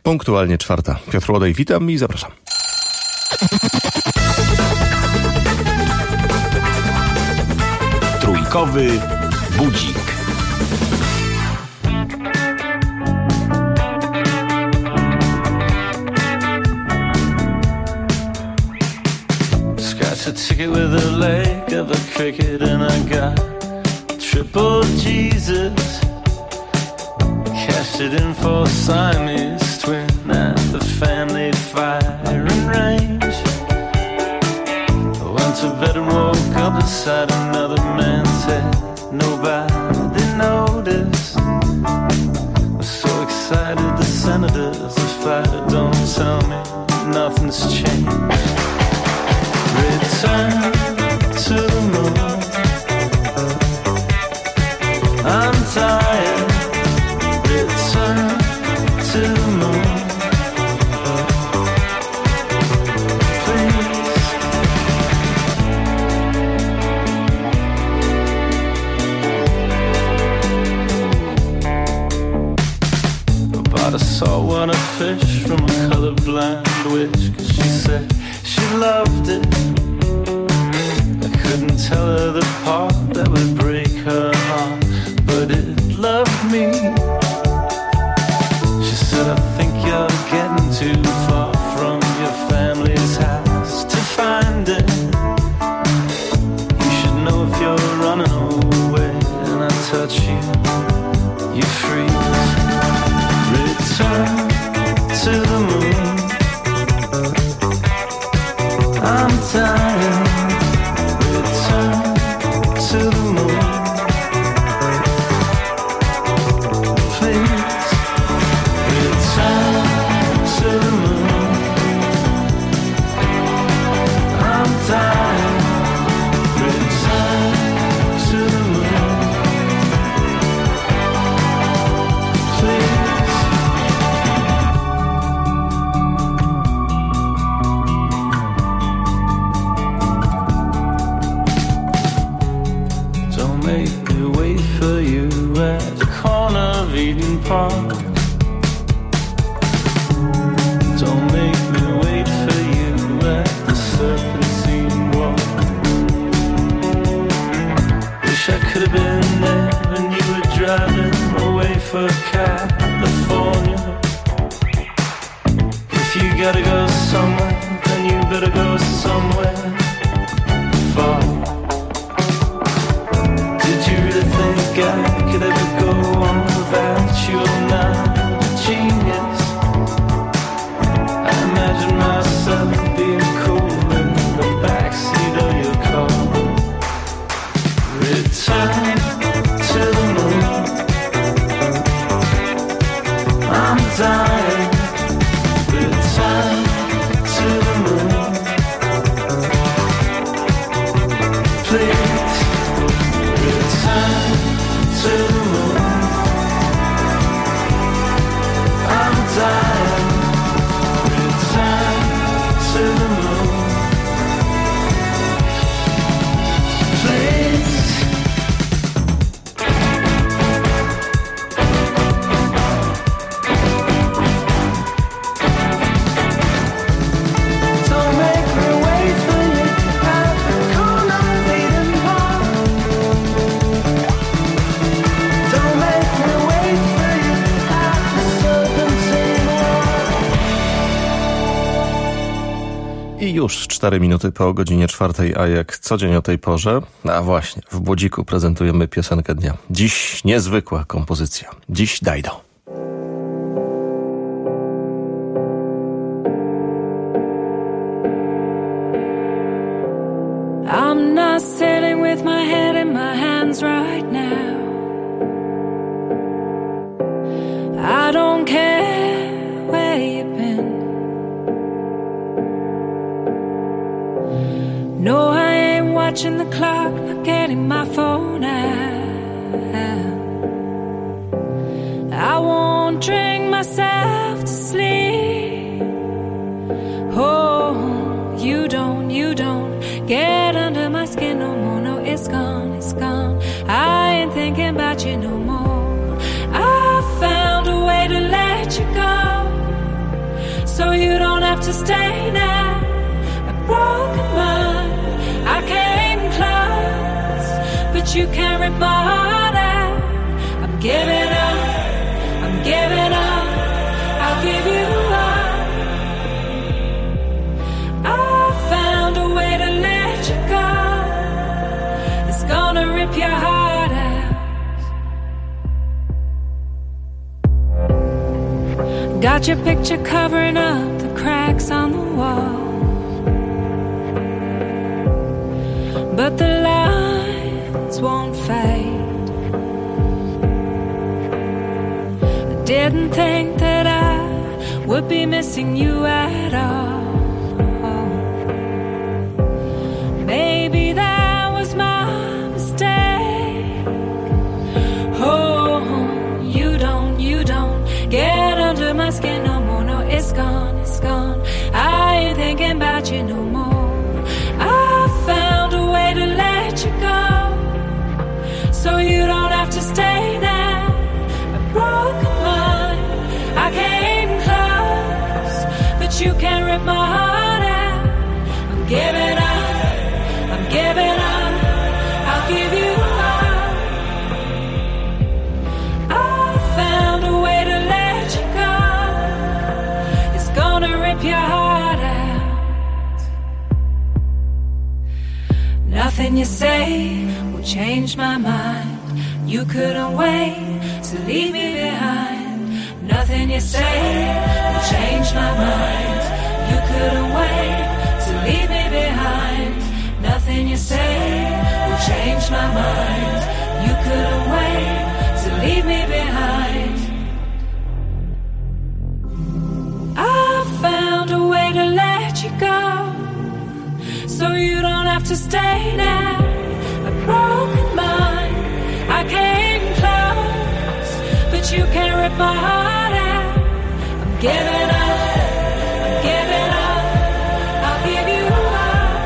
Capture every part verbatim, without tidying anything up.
Punktualnie czwarta. Piotr Łodej, witam i zapraszam. Trójkowy budzik. Scratch a ticket with a leg of a cricket and I got triple Jesus. Cashed it in for Siamese twin at the family firing range. I went to bed and woke up beside another man's head. Nobody noticed. I'm so excited the senators, the fighter don't tell me nothing's changed. Return to the moon. I'm tired. Return to the moon. Please. I bought a saltwater fish from a colorblind witch, 'cause she said she loved it. I couldn't tell her the part that would break her heart, but it loved me. She said, I think you're getting too far from your family's house to find it. You should know if you're running away and I touch you, you freeze. Return to the moon. I'm tired. Return to the moon. Please. Return to the moon. I'm tired. Return to the moon. Please. Make me wait for you at the corner of Eden Park. Don't make me wait for you at the Serpentine Walk. Wish I could have been there when you were driving away for California. If you gotta go somewhere, then you better go somewhere far. I could ever go on without you? I'm not a genius. I imagine myself being cool in the backseat of your car. Return to the moon. I'm dying. Return to the moon. Please. Return to the moon. I'm dying. Return to the moon. Please. Don't make me wait for you at the corner of Eden Park. Don't make me wait for you at the Serpentine Walk. I już cztery minuty po godzinie czwartej, a jak co dzień o tej porze, a właśnie, w Budziku prezentujemy piosenkę dnia. Dziś niezwykła kompozycja. Dziś Dajdo. I'm not sitting with my head in my hands right now. I don't care where you've been. No, I ain't watching the clock, not getting my phone out. I won't drink myself to sleep. Oh, you don't, you don't get under my skin no more. No, it's gone, it's gone. I ain't thinking about you no more. I found a way to let you go. to stay now. A broken mind, I came close, but you can't rip my heart out. I'm giving up, I'm giving up, I'll give you up. I found a way to let you go. It's gonna rip your heart out. Got your picture covering up the cracks on the wall, but the lines won't fade. I didn't think that I would be missing you at all. Maybe that was my mistake. Oh, you don't, you don't get under my skin no more. No, it's gone, it's gone. I ain't thinking about you no more. I found a way to let you go, so you don't have to stay now. A broken mind, I came close, but you can't rip my heart out. I'm giving up, I'm giving up, I'll give you up. I found a way to let you go. It's gonna rip your heart out. Nothing you say will change my mind. You couldn't wait to leave me behind. Nothing you say will change my mind. You couldn't wait to leave me behind. Nothing you say will change my mind. You couldn't wait to leave me behind. I found a way to let you go, so you don't have to stay now. A broken mind, I came close, but you can't rip my heart out. I'm giving up, I'm giving up, I'll give you up.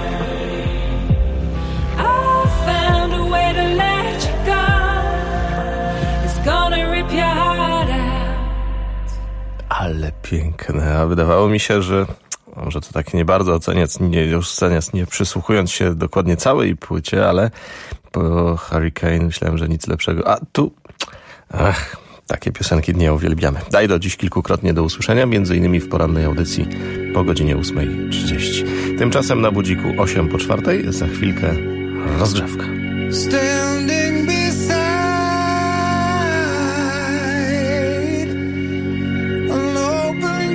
I found a way to let you go. It's gonna rip your heart out. Ale piękne, a wydawało mi się, że może to tak nie bardzo oceniać, nie, już sceniać, nie przysłuchując się dokładnie całej płycie, ale po Hurricane myślałem, że nic lepszego. A tu, ach, takie piosenki nie uwielbiamy. Daj do dziś kilkukrotnie do usłyszenia, między innymi w porannej audycji po godzinie ósmej trzydzieści. Tymczasem na budziku osiem po czwartej, za chwilkę rozgrzewka. Standing beside an open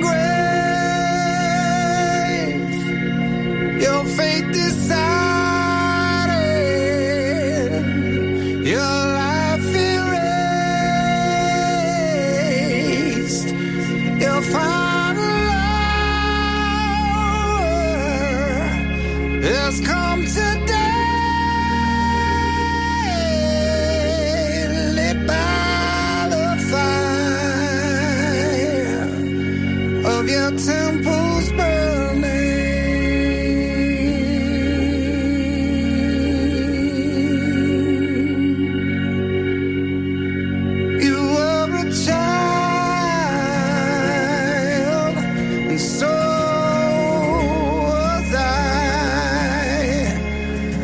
grave, your fate decided, your life erased, your final hour has come today. Your temples burning, you were a child, and so was I.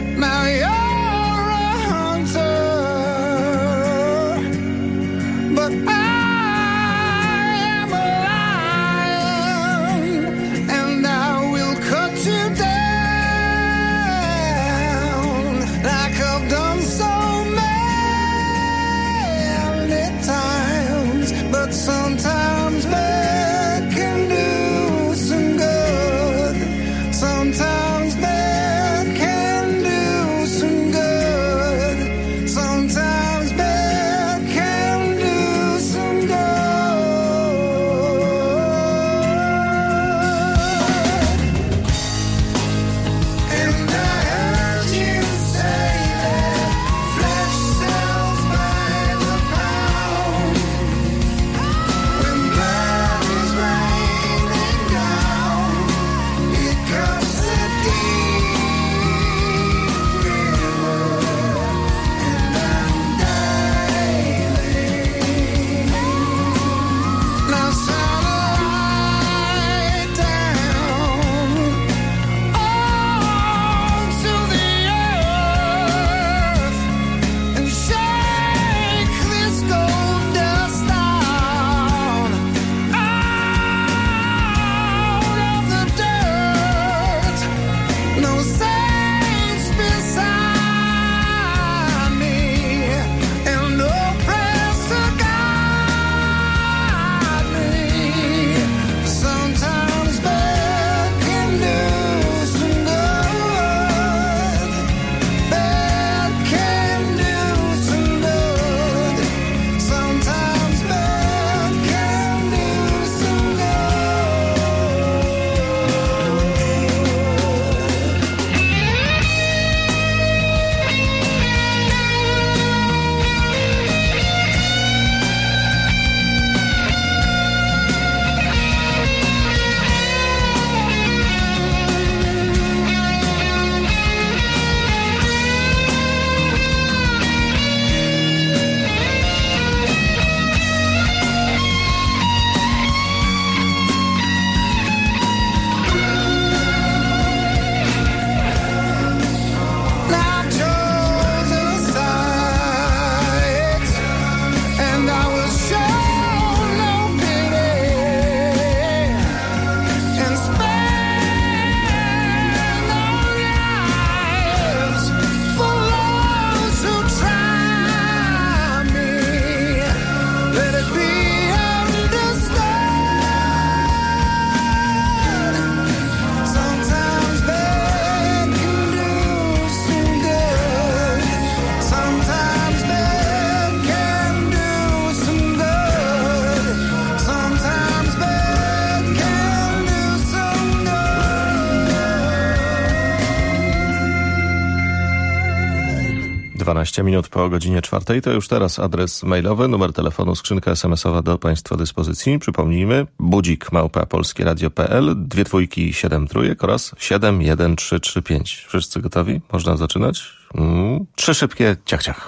dwanaście minut po godzinie czwartej. To już teraz adres mailowy, numer telefonu, skrzynka es em esowa do Państwa dyspozycji. Przypomnijmy, budzik małpa polskieradio kropka pe el, dwie dwójki, siedem trójek oraz siedem jeden trzy trzy pięć. Wszyscy gotowi? Można zaczynać? Mm, trzy szybkie ciach ciach.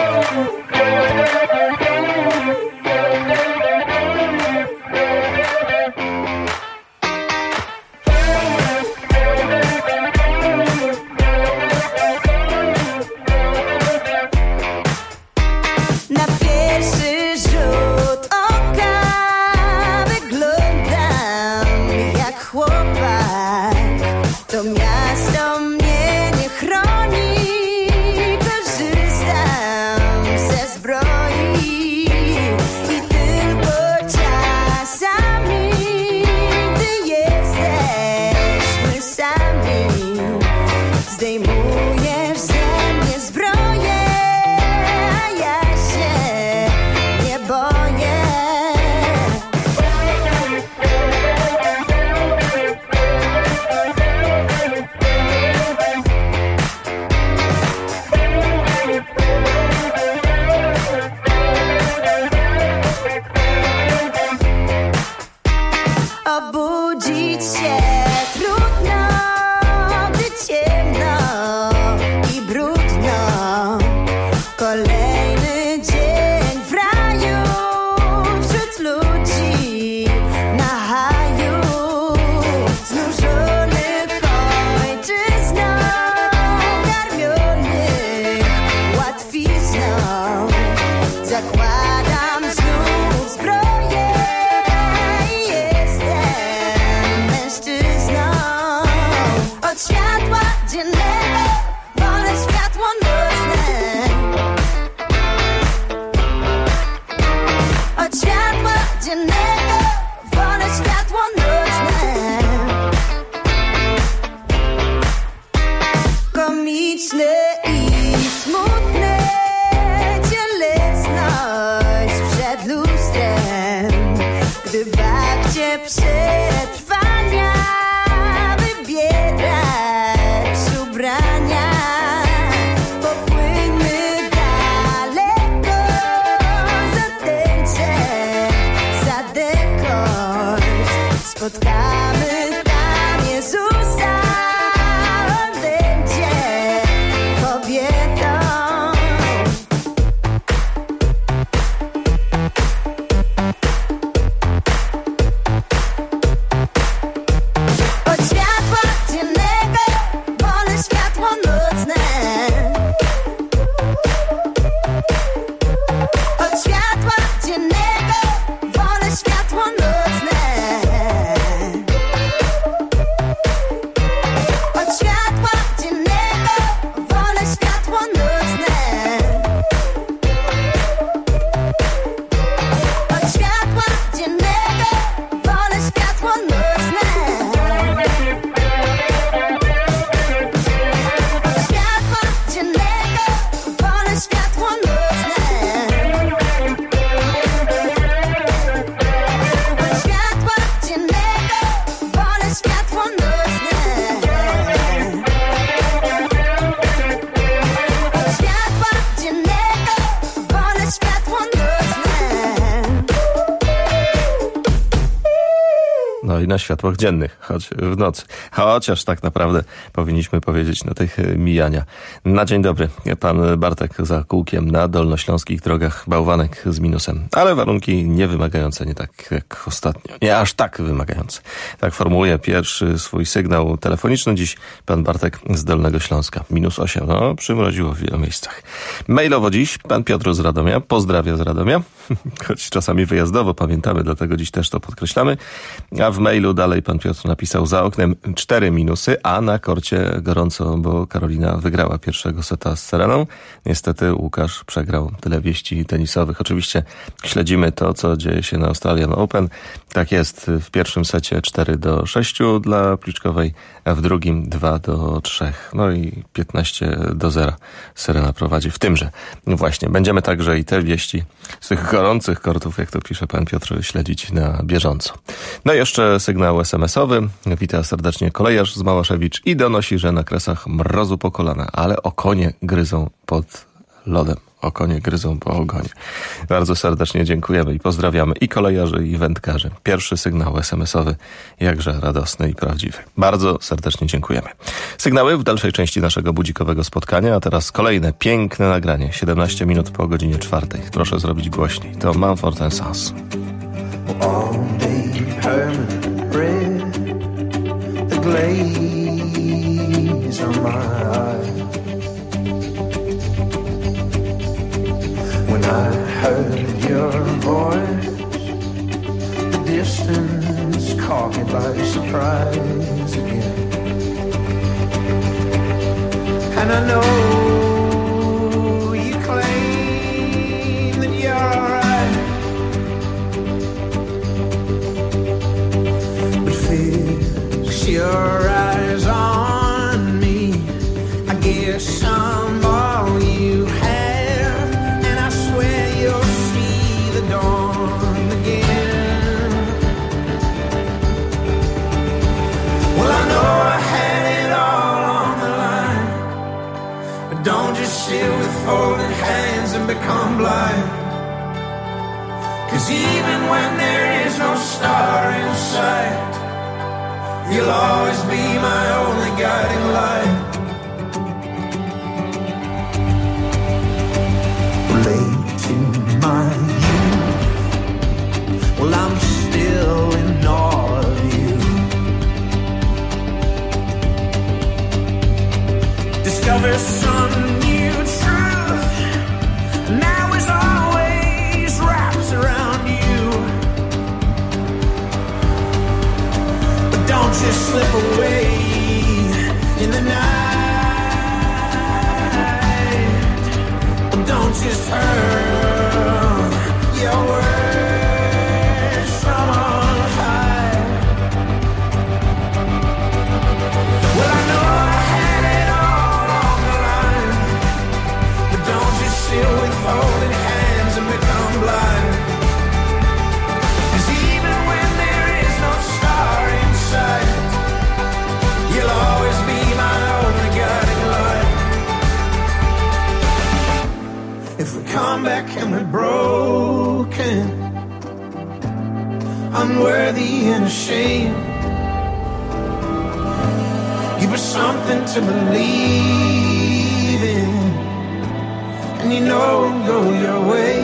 No i na światłach dziennych, choć w nocy. Chociaż tak naprawdę powinniśmy powiedzieć na tych mijania. Na dzień dobry, pan Bartek za kółkiem na dolnośląskich drogach, bałwanek z minusem. Ale warunki nie wymagające, nie tak jak ostatnio. Nie aż tak wymagające. Tak formułuje pierwszy swój sygnał telefoniczny dziś pan Bartek z Dolnego Śląska. Minus osiem, no przymroziło w wielu miejscach. Mailowo dziś pan Piotr z Radomia, pozdrawia z Radomia. Choć czasami wyjazdowo, pamiętamy, dlatego dziś też to podkreślamy. A w mailu dalej pan Piotr napisał: za oknem cztery minusy, a na korcie gorąco, bo Karolina wygrała pierwszego seta z Sereną. Niestety Łukasz przegrał. Tyle wieści tenisowych. Oczywiście śledzimy to, co dzieje się na Australian Open. Tak jest, w pierwszym secie cztery do sześciu dla Pliczkowej, a w drugim dwa do trzech. No i piętnaście do zera Serena prowadzi w tymże. Właśnie, będziemy także i te wieści z tych gorących kortów, jak to pisze pan Piotr, śledzić na bieżąco. No i jeszcze sygnał es em esowy. Wita serdecznie kolejarz z Małaszewicz i donosi, że na Kresach mrozu po kolana, ale o konie gryzą pod lodem. O konie gryzą po ogonie. Bardzo serdecznie dziękujemy i pozdrawiamy i kolejarzy, i wędkarzy. Pierwszy sygnał es em esowy, jakże radosny i prawdziwy. Bardzo serdecznie dziękujemy. Sygnały w dalszej części naszego budzikowego spotkania, a teraz kolejne piękne nagranie. siedemnaście minut po godzinie czwartej. Proszę zrobić głośniej. To Mumford and Sons. All day permanent red, the glaze on my eyes. When I heard your voice, the distance caught me by surprise again. And I know you claim that you're alright, but fix your eyes on me. I guess I'm all you have. Dawn again. Well, I know I had it all on the line, but don't just sit with folded hands and become blind. 'Cause even when there is no star in sight, you'll always be my only guiding light. Late in my well, I'm still in awe of you. Discover some new truth. Now is always wraps around you. But don't just slip away in the night. Don't just hurl your words. Holding hands and become blind. 'Cause even when there is no star in sight, you'll always be my only guiding light. If we come back and we're broken, unworthy and ashamed, give us something to believe in, and you know it'll go your way.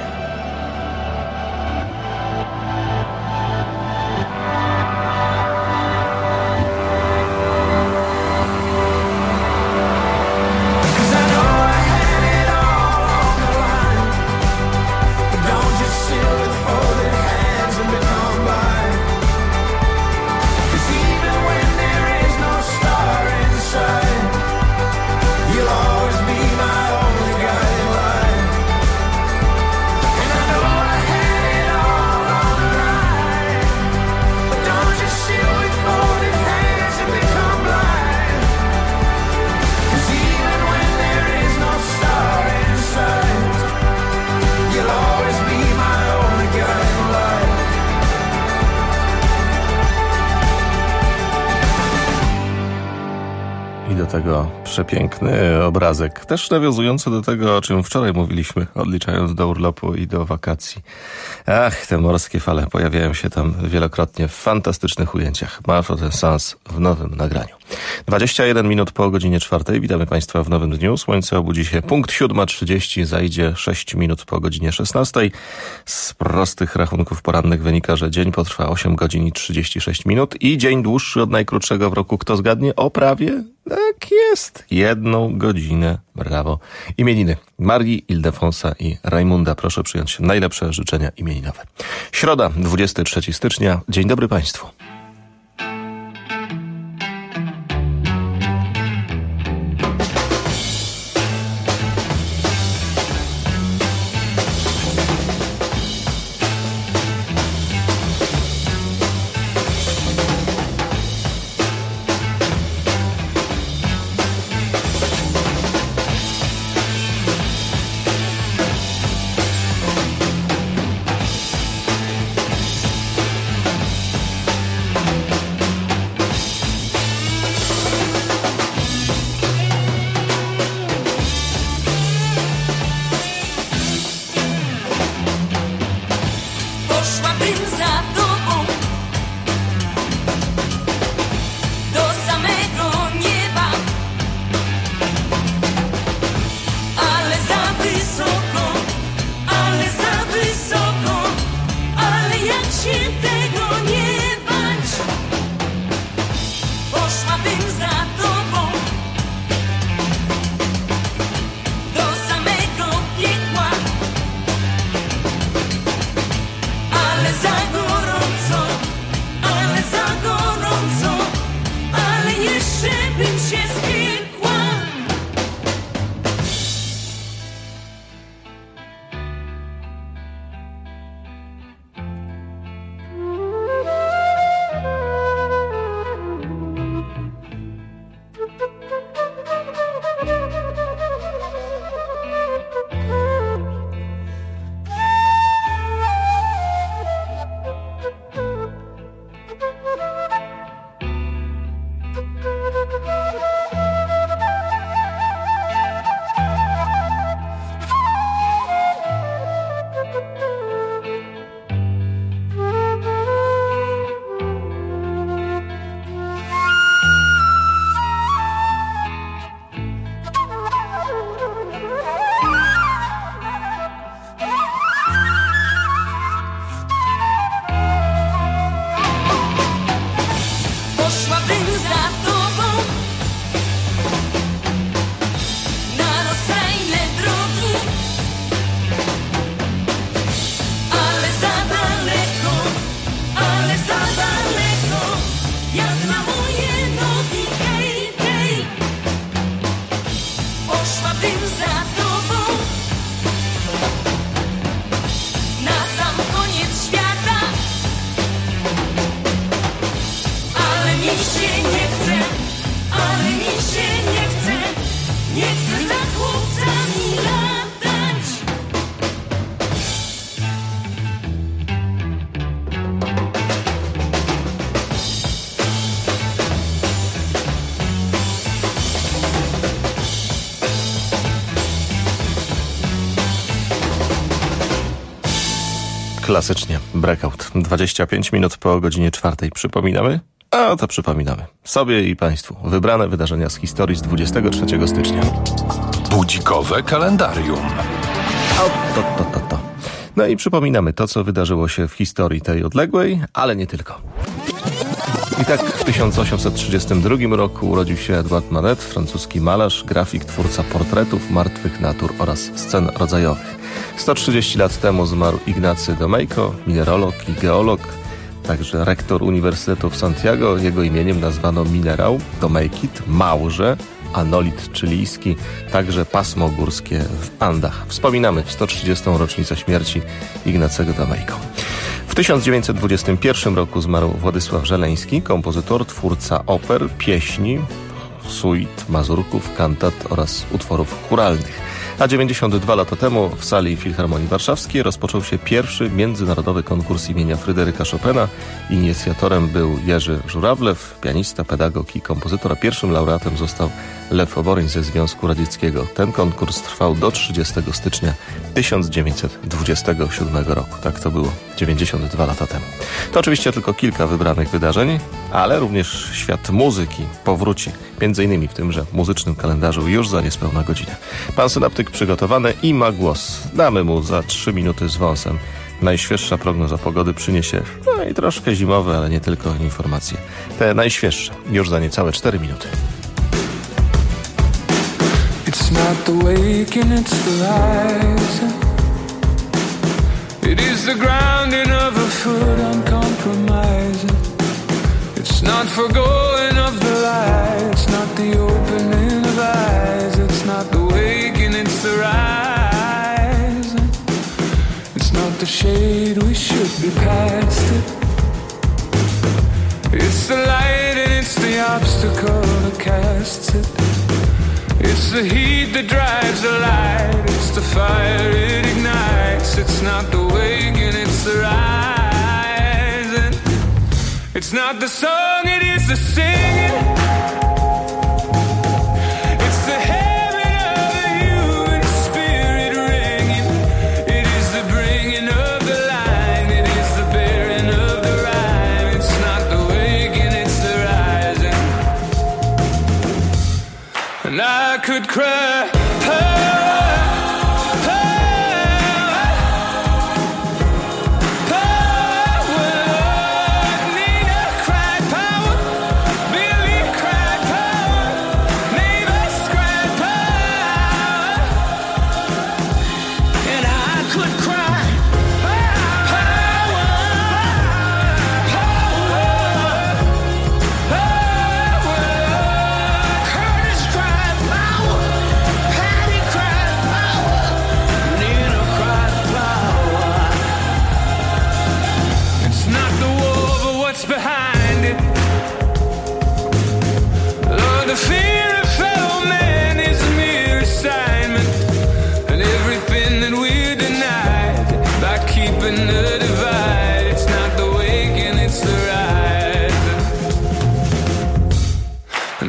Cause I know I had it all on the line, but don't just sit with folded hands and become blind. 'Cause even when there is no star in sight, you'll always be my only guiding light. And I know I had it all on the line, but don't just sit with folded hands and become blind. 'Cause even when there is no star in sight, you'll always be my only guiding light. I do tego przepiękny obrazek, też nawiązujący do tego, o czym wczoraj mówiliśmy, odliczając do urlopu i do wakacji. Ach, te morskie fale pojawiają się tam wielokrotnie w fantastycznych ujęciach. Mumford and Sons w nowym nagraniu. dwadzieścia jeden minut po godzinie czwartej. Witamy Państwa w nowym dniu. Słońce obudzi się punkt siódma trzydzieści, zajdzie sześć minut po godzinie szesnastej. Z prostych rachunków porannych wynika, że dzień potrwa osiem godzin i trzydzieści sześć minut i dzień dłuższy od najkrótszego w roku. Kto zgadnie? O prawie? Tak jest. Jedną godzinę. Brawo. Imieniny. Marii, Ildefonsa i Rajmunda. Proszę przyjąć najlepsze życzenia imieninowe. Środa, dwudziestego trzeciego stycznia. Dzień dobry Państwu. Klasycznie, Breakout. dwadzieścia pięć minut po godzinie czwartej. Przypominamy? A to przypominamy. Sobie i Państwu. Wybrane wydarzenia z historii z dwudziestego trzeciego stycznia. Budzikowe kalendarium. O, to, to, to, to. No i przypominamy to, co wydarzyło się w historii tej odległej, ale nie tylko. I tak w tysiąc osiemset trzydziestym drugim roku urodził się Edouard Manet, francuski malarz, grafik, twórca portretów, martwych natur oraz scen rodzajowych. sto trzydzieści lat temu zmarł Ignacy Domeyko, mineralog i geolog, także rektor Uniwersytetu w Santiago. Jego imieniem nazwano minerał Domeykit, Małże, anolit chilijski, także pasmo górskie w Andach. Wspominamy w sto trzydziestą rocznicę śmierci Ignacego Domeyko. W tysiąc dziewięćset dwudziestym pierwszym roku zmarł Władysław Żeleński, kompozytor, twórca oper, pieśni, suit, mazurków, kantat oraz utworów chóralnych. A dziewięćdziesiąt dwa lata temu w sali Filharmonii Warszawskiej rozpoczął się pierwszy międzynarodowy konkurs imienia Fryderyka Chopina. Inicjatorem był Jerzy Żurawlew, pianista, pedagog i kompozytor, a pierwszym laureatem został Lew Oboryń ze Związku Radzieckiego. Ten konkurs trwał do trzydziestego stycznia tysiąc dziewięćset dwudziestego siódmego roku. Tak to było dziewięćdziesiąt dwa lata temu. To oczywiście tylko kilka wybranych wydarzeń, ale również świat muzyki powróci. Między innymi w tymże muzycznym kalendarzu już za niespełna godzinę. Pan synaptyk przygotowany i ma głos. Damy mu za trzy minuty z wąsem. Najświeższa prognoza pogody przyniesie, no i troszkę zimowe, ale nie tylko informacje. Te najświeższe już za niecałe cztery minuty. It's not the waking, it's the rising. It is the grounding of a foot uncompromising. It's not forgoing of the light. It's not the opening of eyes. It's not the waking, it's the rising. It's not the shade, we should be past it. It's the light and it's the obstacle that casts it. It's the heat that drives the light. It's the fire it ignites. It's not the waking, it's the rising. It's not the song, it is the singing. It's the heaven of the human spirit ringing. It is the bringing of the line. It is the bearing of the rhyme. It's not the waking, it's the rising. And I could cry.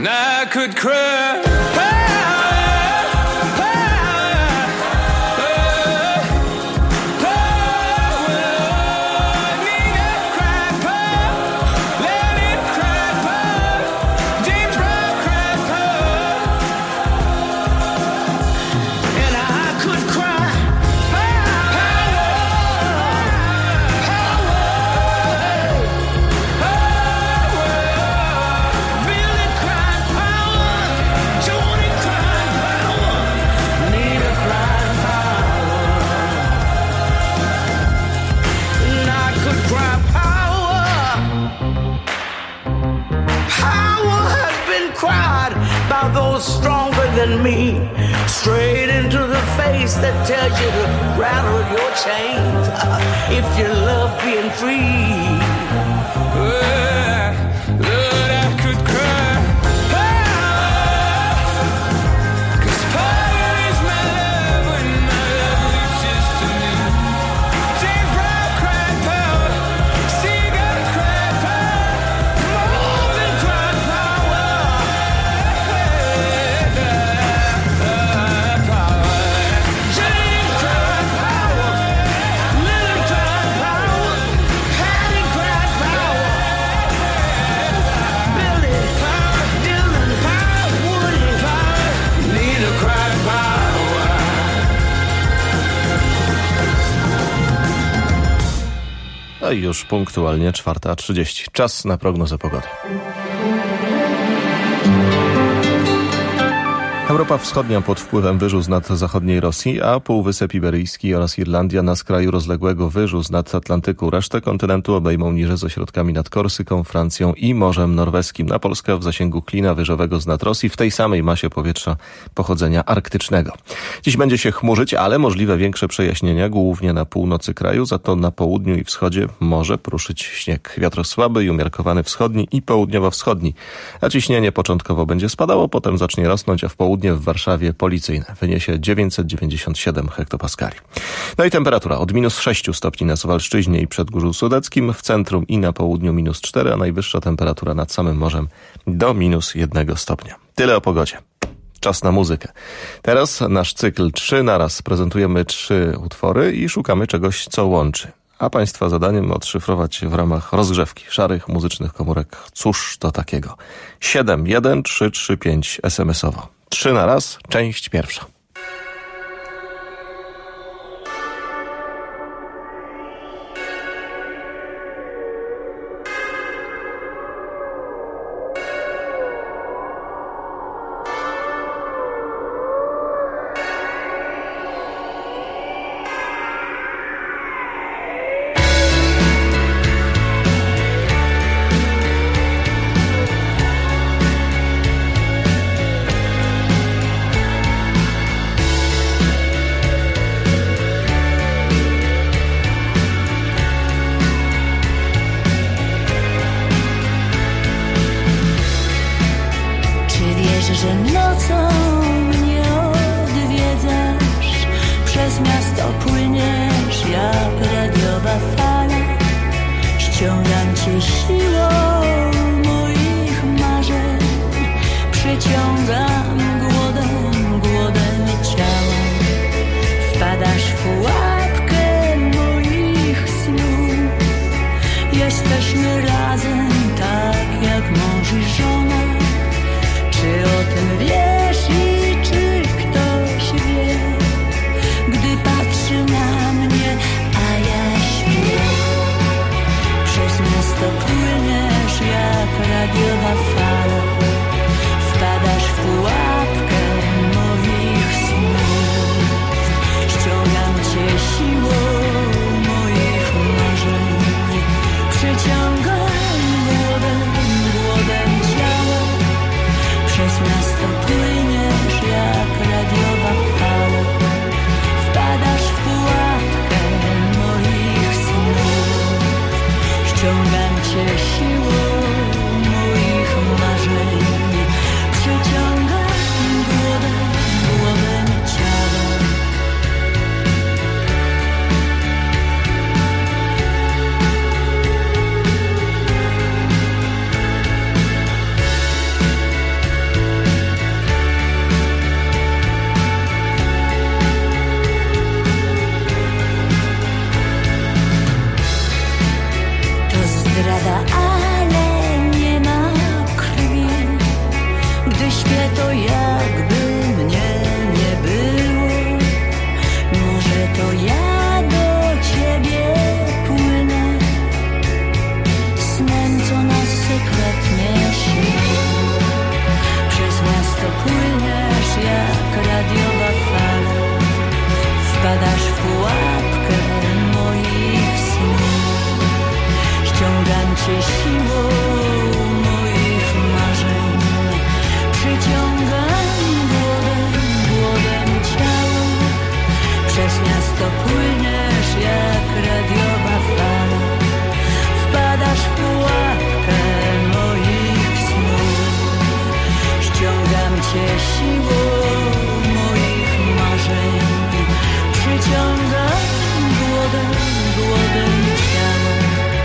and I could cry. Stronger than me, straight into the face that tells you to rattle your chains if you love being free. Uh, Lord, I could cry. Cause fire is my love when my love leaves just to me. James Brown cried power, Seagull cried power, Morgan cried power. No i już punktualnie czwarta trzydzieści. Czas na prognozę pogody. Europa Wschodnia pod wpływem wyżu nad zachodniej Rosji, a Półwysep Iberyjski oraz Irlandia na skraju rozległego wyżu nad Atlantyku. Resztę kontynentu obejmą niże z ośrodkami nad Korsyką, Francją i Morzem Norweskim. Na Polskę w zasięgu klina wyżowego z nad Rosji w tej samej masie powietrza pochodzenia arktycznego. Dziś będzie się chmurzyć, ale możliwe większe przejaśnienia, głównie na północy kraju, za to na południu i wschodzie może pruszyć śnieg. Wiatr słaby i umiarkowany wschodni i południowo-wschodni. A ciśnienie początkowo będzie spadało, potem zacznie rosnąć, a w południe w Warszawie policyjne wyniesie dziewięćset dziewięćdziesiąt siedem hektopaskali. No i temperatura od minus sześć stopni na Suwalszczyźnie i Przedgórzu Sudeckim, w centrum i na południu minus cztery, a najwyższa temperatura nad samym morzem do minus jednego stopnia. Tyle o pogodzie. Czas na muzykę. Teraz nasz cykl trzy naraz. Prezentujemy trzy utwory i szukamy czegoś, co łączy. A Państwa zadaniem odszyfrować w ramach rozgrzewki szarych muzycznych komórek. Cóż to takiego? siedem jeden trzy trzy pięć es em esowo. Trzy na raz, część pierwsza. że nocą mnie odwiedzasz, przez miasto płyniesz jak radiowa fala. Ściągam cię siłą moich marzeń, przyciągam głodem, głodem ciała. Wpadasz w pułapkę moich snów, jesteśmy razem tak jak mąż i żona. Czy o tym wiesz i czy ktoś wie, gdy patrzy na mnie, a ja śpię? Przez miasto płyniesz jak radiowa fala, wpadasz w pułapkę moich snów. Ściągam cię siłą moich marzeń, przyciągam głodem, głodem ciała. Przez miasto płyniesz jak radiowa fala, wpadasz w pułapkę moich snów. Ściągam cię siłą moich marzeń, przyciągam głodem, głodem ciała. śpię, to jakby mnie nie było. Może to ja do ciebie płynę, snem, co nas sekretnie śni. Przez miasto płyniesz jak radiowa fala, wpadasz w pułapkę moich snów. Ściągam cię siłą moich marzeń, przyciągam głodem, głodem ciało. Przez miasto płyniesz jak radiowa fala, wpadasz w pułapkę moich snów. Ściągam cię siłą moich marzeń, przyciągam głodem, głodem ciało.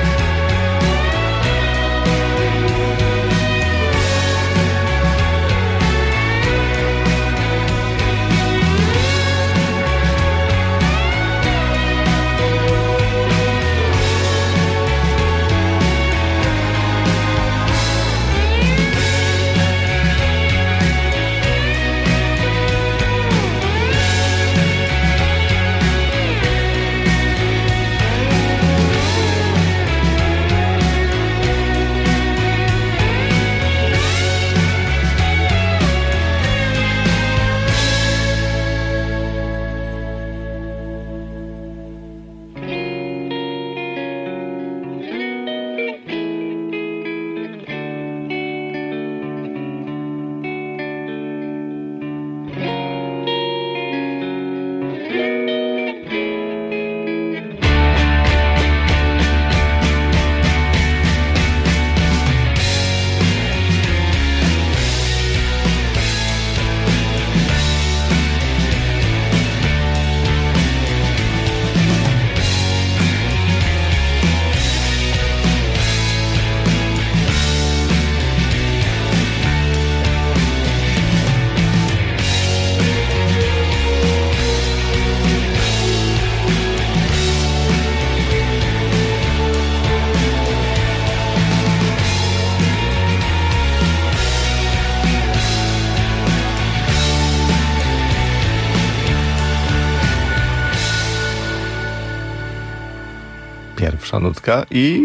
Pierwsza nutka i...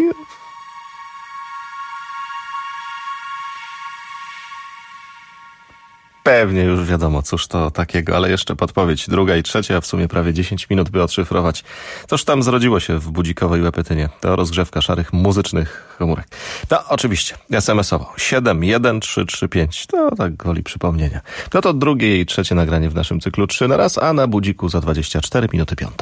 Pewnie już wiadomo, cóż to takiego, ale jeszcze podpowiedź druga i trzecia, a w sumie prawie dziesięć minut, by odszyfrować. Toż tam zrodziło się w budzikowej Łepetynie. To rozgrzewka szarych muzycznych komórek. No, oczywiście, es em esowo siedem jeden trzy trzy pięć. To tak woli przypomnienia. No to drugie i trzecie nagranie w naszym cyklu trzy na raz, a na budziku za dwadzieścia cztery minuty piąta.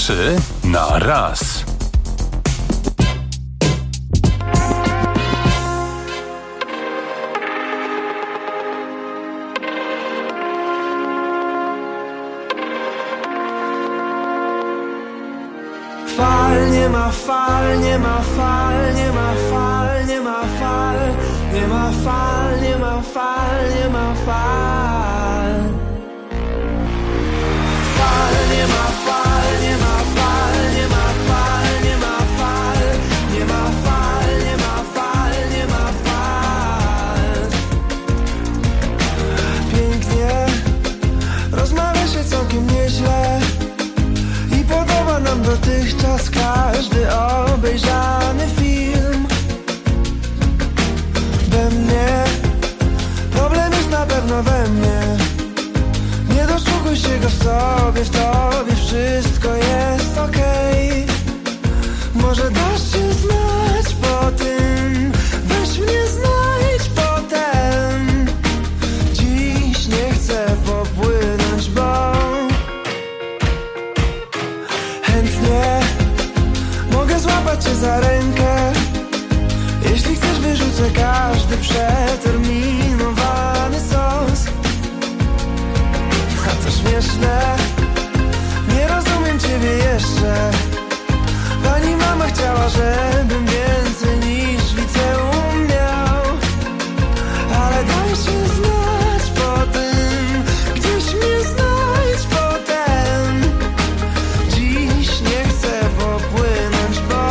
Trzy na raz. Fal, nie ma fal, nie ma fal, nie ma fal, nie ma fal, nie ma fal, nie ma fal, nie ma fal. Fal, nie ma fal, nie ma fal, nie ma fal, nie ma fal, nie ma fal, nie ma fal, nie ma fal. Pięknie, rozmawia się całkiem nieźle. Podoba nam dotychczas każdy obejrzany film. We mnie problem jest na pewno we mnie. Nie doszukuj się go w sobie, w tobie wszystko jest okej. Może dasz się znać po tym, weź mnie znajdź potem. Dziś nie chcę popłynąć, bo mogę złapać cię za rękę. Jeśli chcesz, wyrzucę każdy przeterminowany sos. A to śmieszne, nie rozumiem ciebie jeszcze. Pani mama chciała, żebym więcej niż liceum miał. Ale daj się znać po tym, gdzieś mnie znajdź potem. Dziś nie chcę popłynąć, bo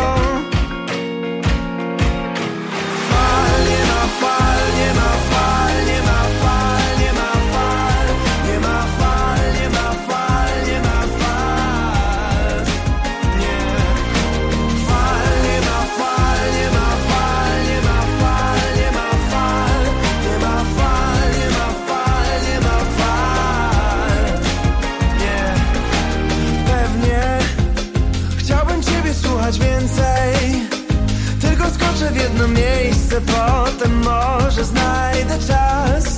fal, nie ma fal, nie ma fal, nie ma fal, nie ma fal, nie ma fal, nie ma fal, nie ma fal, nie. Fal, nie ma fal, nie ma fal, nie ma fal, nie ma fal, nie ma fal, nie ma fal, nie ma fal, nie. Pewnie chciałbym ciebie słuchać więcej, tylko skoczę w jedno miejsce, potem może znajdę czas.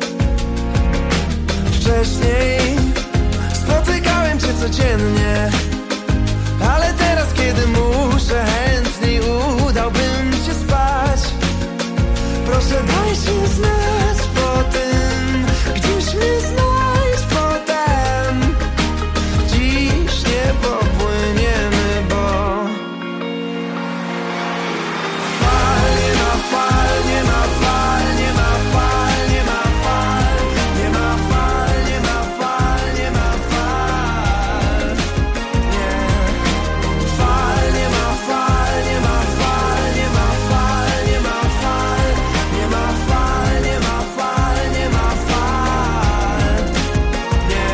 Wcześniej spotykałem cię codziennie, ale teraz, kiedy muszę, chętniej udałbym się spać. Proszę, daj się znać po tym, gdzieś mnie znajdź potem. Dziś nie popłyniemy, bo fal, nie ma fal, nie ma fal, nie ma fal, nie ma fal, nie ma fal, nie ma fal, nie ma fal, nie. Fal, nie ma fal, nie ma fal, nie ma fal, nie ma fal, nie ma fal, nie ma fal, nie ma fal, nie.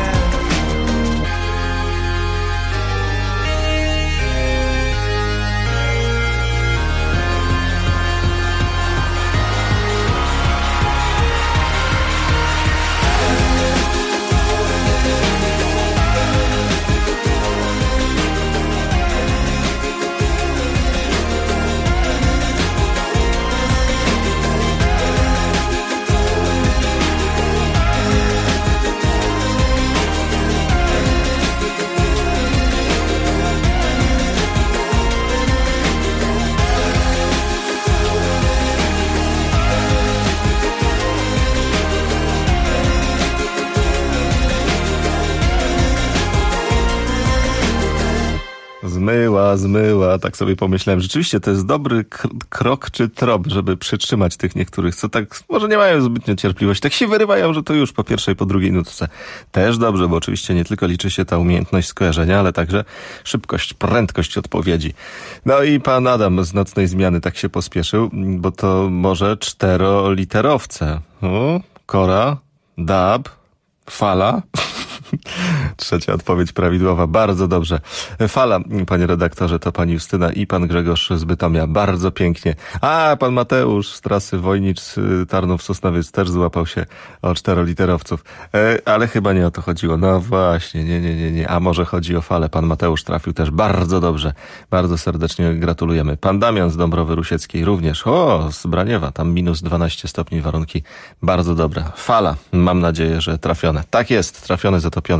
Zmyła, zmyła, tak sobie pomyślałem. Rzeczywiście to jest dobry k- krok czy trop, żeby przytrzymać tych niektórych, co tak może nie mają zbytnio cierpliwości. Tak się wyrywają, że to już po pierwszej, po drugiej nutce. Też dobrze, bo oczywiście nie tylko liczy się ta umiejętność skojarzenia, ale także szybkość, prędkość odpowiedzi. No i pan Adam z Nocnej Zmiany tak się pospieszył, bo to może czteroliterowce. O, Kora, Dab, Fala. Trzecia odpowiedź prawidłowa. Bardzo dobrze. Fala, panie redaktorze, to pani Justyna i pan Grzegorz z Bytomia. Bardzo pięknie. A, pan Mateusz z trasy Wojnicz, Tarnów, Sosnowiec też złapał się o czteroliterowców. E, ale chyba nie o to chodziło. No właśnie, nie, nie, nie, nie. A może chodzi o falę. Pan Mateusz trafił też bardzo dobrze. Bardzo serdecznie gratulujemy. Pan Damian z Dąbrowy Rusieckiej również. O, z Braniewa. Tam minus dwanaście stopni, warunki bardzo dobre. Fala. Mam nadzieję, że trafione. Tak jest, trafione, zatopione. Radiowa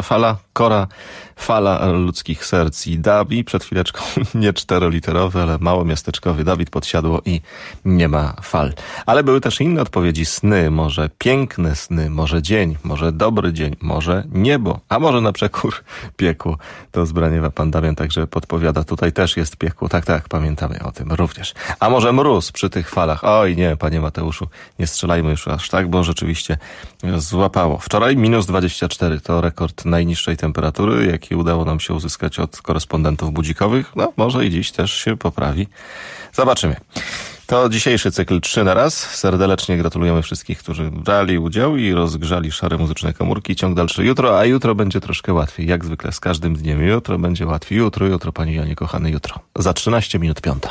fala, Kora, fala ludzkich serc i Dabi. Przed chwileczką nie czteroliterowy, ale małomiasteczkowy Dawid Podsiadło i nie ma fal. Ale były też inne odpowiedzi. Sny, może piękne sny, może dzień, może dobry dzień, może niebo, a może na przekór piekło. To z Braniewa pan Damian także podpowiada. Tutaj też jest piekło. Tak, tak, pamiętamy o tym również. A może mróz przy tych falach? Oj nie, panie Mateuszu, nie strzelajmy już aż tak, bo rzeczywiście złapało. Wczoraj minus dwadzieścia cztery to rekord najniższej temperatury, jaki udało nam się uzyskać od korespondentów budzikowych. No, może i dziś też się poprawi. Zobaczymy. To dzisiejszy cykl trzy na raz. Serdecznie gratulujemy wszystkich, którzy brali udział i rozgrzali szare muzyczne komórki. Ciąg dalszy jutro, a jutro będzie troszkę łatwiej. Jak zwykle z każdym dniem jutro będzie łatwiej. Jutro, jutro, pani Janie, kochany, jutro. Za trzynaście minut piąta.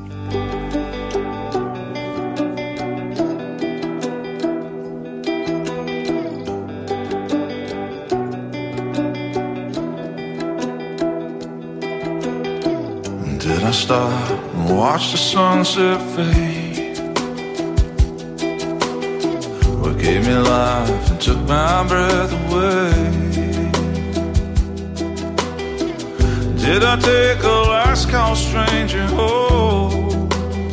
Did I stop and watch the sunset fade? What gave me life and took my breath away? Did I take a last call stranger home,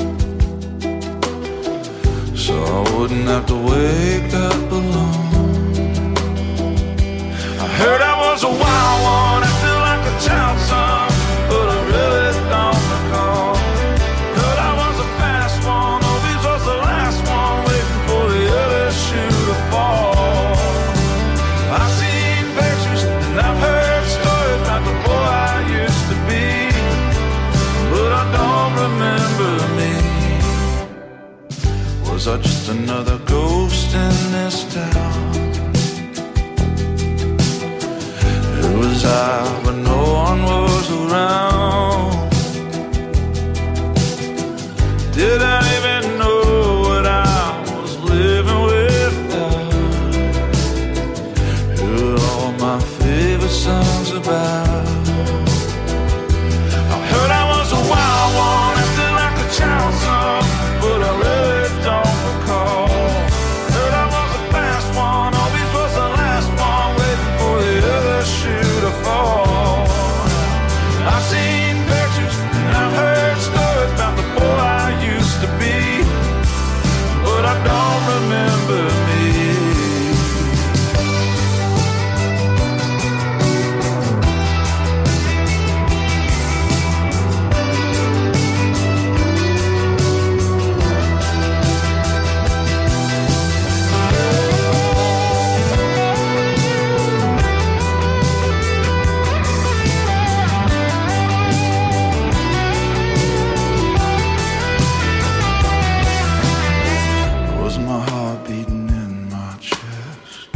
so I wouldn't have to wake up alone? I heard I was a wild one, I feel like a child son, but I really don't recall. Heard I was a fast one, oh this was the last one, waiting for the other shoe to fall. I've seen pictures and I've heard stories about the boy I used to be, but I don't remember me. Was I just another ghost in this town? Who was I when no one was around? Did I even know what I was living without? Who are all my favorite songs about? I heard I was a wild one, acting like a child son, but I really don't recall. Heard I was a fast one, always was the last one, waiting for the other shoe to fall. I've seen pictures and I've heard stories about the boy I used to be, but I don't remember me. Was my heart beating in my chest?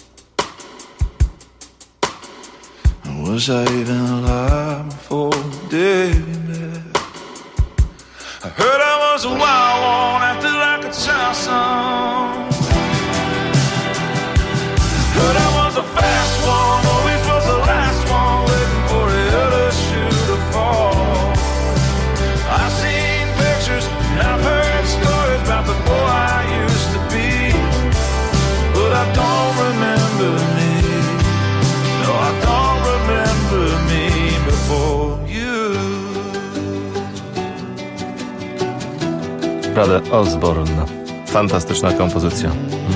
And was I even alive before the day we met? I heard I was a wild one, acting like a child son. Heard I was a fast one, always was the last one, waiting for the other shoe to fall. I've seen pictures and I've heard stories about the boy I used to be, but I don't remember me. No, I don't remember me before you. Brother Osborne. Fantastyczna kompozycja.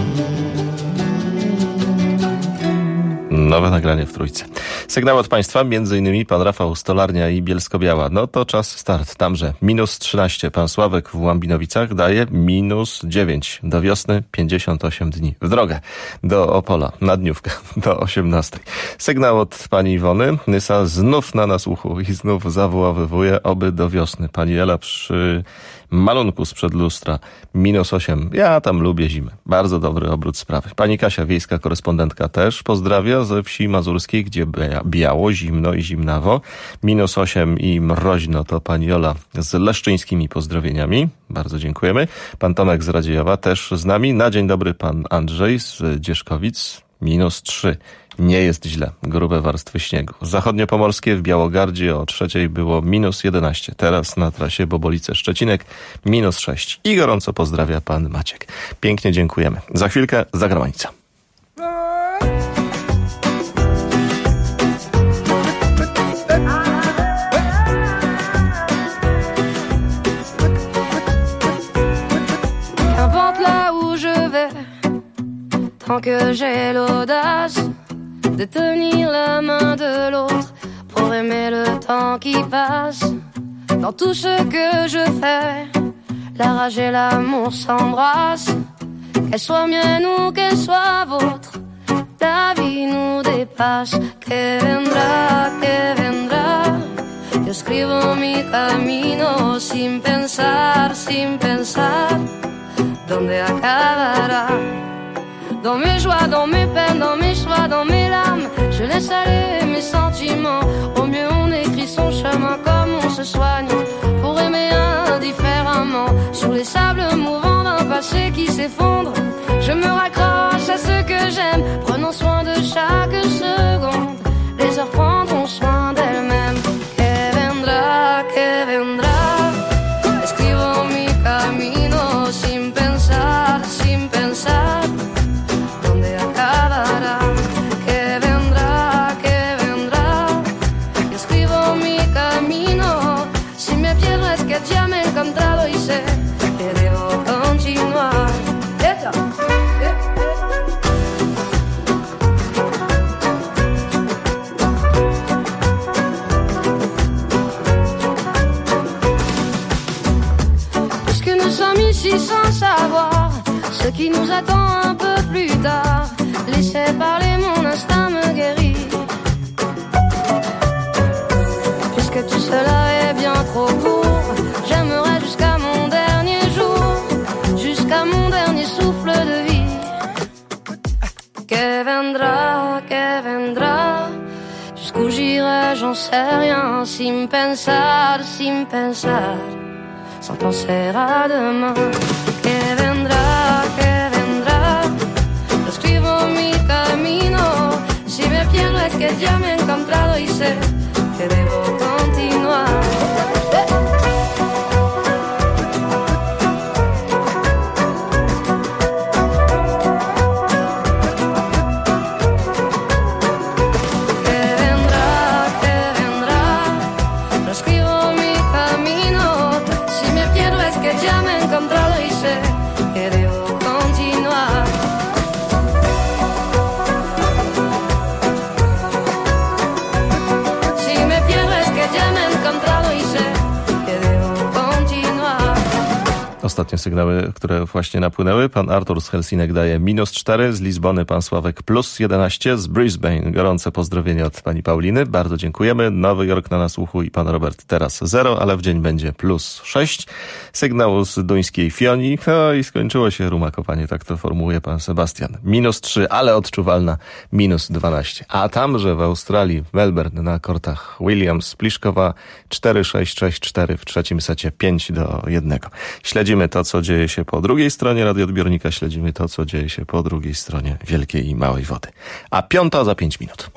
Nowe nagranie w trójce. Sygnał od Państwa, między innymi pan Rafał Stolarnia i Bielsko-Biała. No to czas start. Tamże minus trzynaście. Pan Sławek w Łambinowicach daje minus dziewięć. Do wiosny pięćdziesiąt osiem dni. W drogę do Opola, na dniówkę do osiemnastej. Sygnał od pani Iwony. Nysa znów na nasłuchu i znów zawoławywuje, oby do wiosny. Pani Ela przy malunku sprzed lustra. Minus osiem. Ja tam lubię zimę. Bardzo dobry obrót sprawy. Pani Kasia, wiejska korespondentka, też pozdrawia ze wsi mazurskiej, gdzie biało, zimno i zimnawo. Minus osiem i mroźno to pani Jola z leszczyńskimi pozdrowieniami. Bardzo dziękujemy. Pan Tomek z Radziejowa też z nami. Na dzień dobry pan Andrzej z Dzieszkowic. Minus trzy. Nie jest źle. Grube warstwy śniegu. Zachodniopomorskie w Białogardzie o trzeciej było minus jedenaście. Teraz na trasie Bobolice-Szczecinek minus sześć. I gorąco pozdrawia pan Maciek. Pięknie dziękujemy. Za chwilkę zagranica. la main de l'autre pour aimer le temps qui passe. Dans tout ce que je fais, la rage et l'amour s'embrassent. Qu'elle soit mienne ou qu'elle soit vôtre, la vie nous dépasse. Que vendrá, que vendrá. Yo escribo mi camino sin pensar, sin pensar dónde acabará. Dans mes joies, dans mes peines, dans mes choix, dans mes larmes, je laisse aller mes sentiments. Au mieux on écrit son chemin comme on se soigne pour aimer indifféremment. Sur les sables mouvants d'un passé qui s'effondre, je me raccroche à ce que j'aime, prenant soin de chaque seconde. Les heures prendront soin d'elles-mêmes. Que vendrá, que vendrá. Escribo mi camino sin pensar, sin pensar dónde acabará. Que vendrá, que vendrá. Escribo mi camino. Si me pierdo es que ya me he encontrado y sé que debo continuar. Ella. Ici sans savoir ce qui nous attend un peu plus tard. Laissez parler, mon instinct me guérit. Puisque tout cela est bien trop court, j'aimerais jusqu'à mon dernier jour, jusqu'à mon dernier souffle de vie. Que vendrá, que vendrá. Jusqu'où j'irai, j'en sais rien. Sin pensar, sin pensar, sans penser à demain. Que vendrá, que vendrá. Escribo mi camino. Si me pierdo es que ya me he encontrado y sé que debo continuar. Ostatnie sygnały, które właśnie napłynęły. Pan Artur z Helsinek daje minus cztery, z Lizbony pan Sławek plus jedenaście, z Brisbane gorące pozdrowienia od pani Pauliny. Bardzo dziękujemy. Nowy Jork na nasłuchu i pan Robert teraz zero, ale w dzień będzie plus sześć. Sygnał z duńskiej Fionii. No i skończyło się rumakopanie, tak to formułuje pan Sebastian. Minus trzy, ale odczuwalna minus dwanaście. A tamże w Australii, w Melbourne na kortach Williams Pliszkowa cztery sześć sześć cztery w trzecim secie pięć do jednego. Śledzimy to, co dzieje się po drugiej stronie radioodbiornika, śledzimy to, co dzieje się po drugiej stronie Wielkiej i Małej Wody. A piąta za pięć minut.